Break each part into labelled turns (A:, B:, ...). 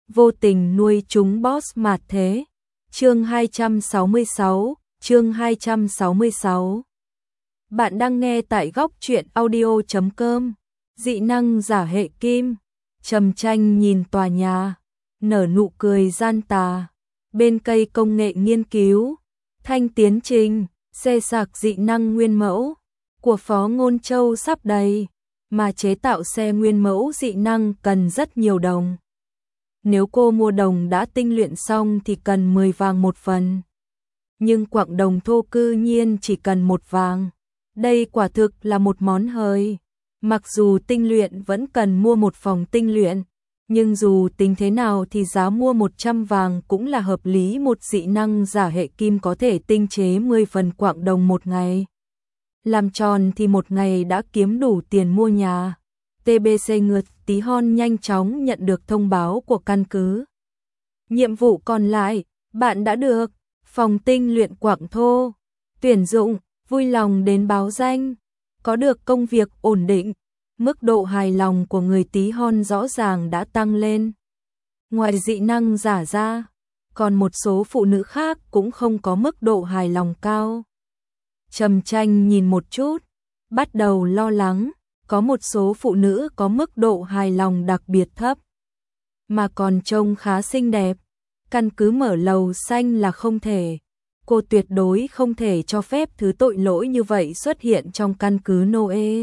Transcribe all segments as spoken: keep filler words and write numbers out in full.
A: vô tình nuôi chúng boss mạt thế. Chương hai trăm sáu mươi sáu, chương hai trăm sáu mươi sáu. Bạn đang nghe tại góc truyện audio chấm com. Dị năng giả hệ kim. Trầm Tranh nhìn tòa nhà, nở nụ cười gian tà. Bên cây công nghệ nghiên cứu, thanh tiến trình, xe sạc dị năng nguyên mẫu của Phó Ngôn Châu sắp đầy, mà chế tạo xe nguyên mẫu dị năng cần rất nhiều đồng. Nếu cô mua đồng đã tinh luyện xong thì cần mười vàng một phần. Nhưng quặng đồng thô cư nhiên chỉ cần một vàng. Đây quả thực là một món hời. Mặc dù tinh luyện vẫn cần mua một phòng tinh luyện, nhưng dù tính thế nào thì giá mua một trăm vàng cũng là hợp lý. Một dị năng giả hệ kim có thể tinh chế mười phần quặng đồng một ngày. Làm tròn thì một ngày đã kiếm đủ tiền mua nhà. tê bê xê ngược tí hon nhanh chóng nhận được thông báo của căn cứ. Nhiệm vụ còn lại, bạn đã được phòng tinh luyện quặng thô tuyển dụng, vui lòng đến báo danh. Có được công việc ổn định, mức độ hài lòng của người tí hon rõ ràng đã tăng lên. Ngoài dị năng giả ra, còn một số phụ nữ khác cũng không có mức độ hài lòng cao. Trầm Tranh nhìn một chút, bắt đầu lo lắng. Có một số phụ nữ có mức độ hài lòng đặc biệt thấp, mà còn trông khá xinh đẹp. Căn cứ mở lầu xanh là không thể. Cô tuyệt đối không thể cho phép thứ tội lỗi như vậy xuất hiện trong căn cứ Noe.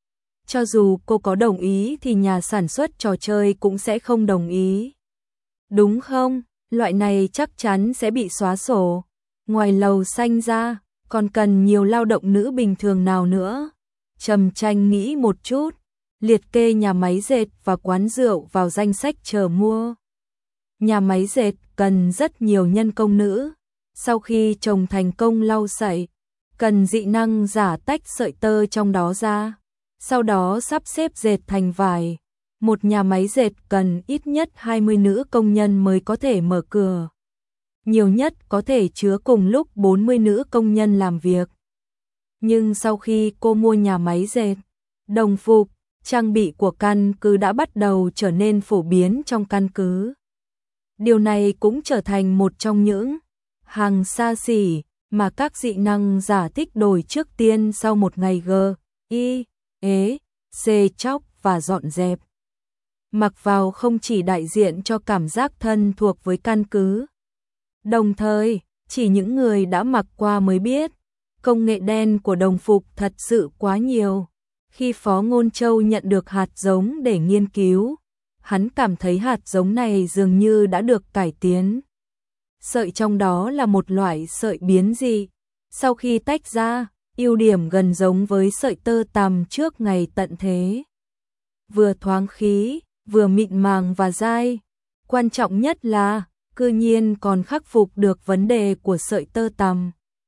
A: Cho dù cô có đồng ý thì nhà sản xuất trò chơi cũng sẽ không đồng ý. Đúng không? Loại này chắc chắn sẽ bị xóa sổ. Ngoài lầu xanh ra, còn cần nhiều lao động nữ bình thường nào nữa? Trầm Tranh nghĩ một chút, liệt kê nhà máy dệt và quán rượu vào danh sách chờ mua. Nhà máy dệt cần rất nhiều nhân công nữ. Sau khi trồng thành công lau sậy, cần dị năng giả tách sợi tơ trong đó ra, sau đó sắp xếp dệt thành vải. Một nhà máy dệt cần ít nhất hai mươi nữ công nhân mới có thể mở cửa. Nhiều nhất có thể chứa cùng lúc bốn mươi nữ công nhân làm việc. Nhưng sau khi cô mua nhà máy dệt, đồng phục, trang bị của căn cứ đã bắt đầu trở nên phổ biến trong căn cứ. Điều này cũng trở thành một trong những hàng xa xỉ mà các dị năng giả thích đổi trước tiên sau một ngày g, i, ế, c chóc và dọn dẹp. Mặc vào không chỉ đại diện cho cảm giác thân thuộc với căn cứ. Đồng thời, chỉ những người đã mặc qua mới biết, công nghệ đen của đồng phục thật sự quá nhiều. Khi Phó Ngôn Châu nhận được hạt giống để nghiên cứu, hắn cảm thấy hạt giống này dường như đã được cải tiến. Sợi trong đó là một loại sợi biến dị. Sau khi tách ra, ưu điểm gần giống với sợi tơ tằm trước ngày tận thế. Vừa thoáng khí, vừa mịn màng và dai. Quan trọng nhất là, cư nhiên còn khắc phục được vấn đề của sợi tơ tằm.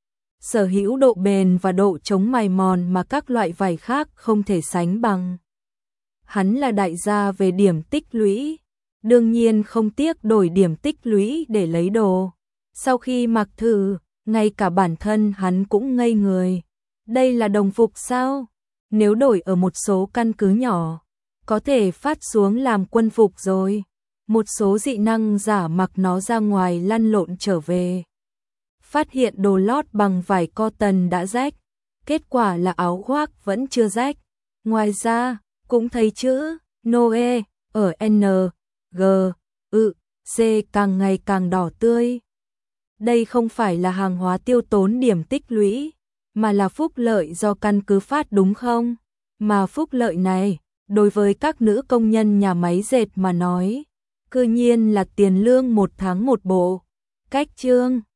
A: Sở hữu độ bền và độ chống mài mòn mà các loại vải khác không thể sánh bằng. Hắn là đại gia về điểm tích lũy, đương nhiên không tiếc đổi điểm tích lũy để lấy đồ. Sau khi mặc thử, ngay cả bản thân hắn cũng ngây người. Đây là đồng phục sao? Nếu đổi ở một số căn cứ nhỏ, có thể phát xuống làm quân phục rồi. Một số dị năng giả mặc nó ra ngoài lăn lộn trở về. Phát hiện đồ lót bằng vải cotton đã rách, kết quả là áo khoác vẫn chưa rách. Ngoài ra, cũng thấy chữ Noe ở N, G, ư, C càng ngày càng đỏ tươi. Đây không phải là hàng hóa tiêu tốn điểm tích lũy, mà là phúc lợi do căn cứ phát đúng không? Mà phúc lợi này, đối với các nữ công nhân nhà máy dệt mà nói, cư nhiên là tiền lương một tháng một bộ. Cách chương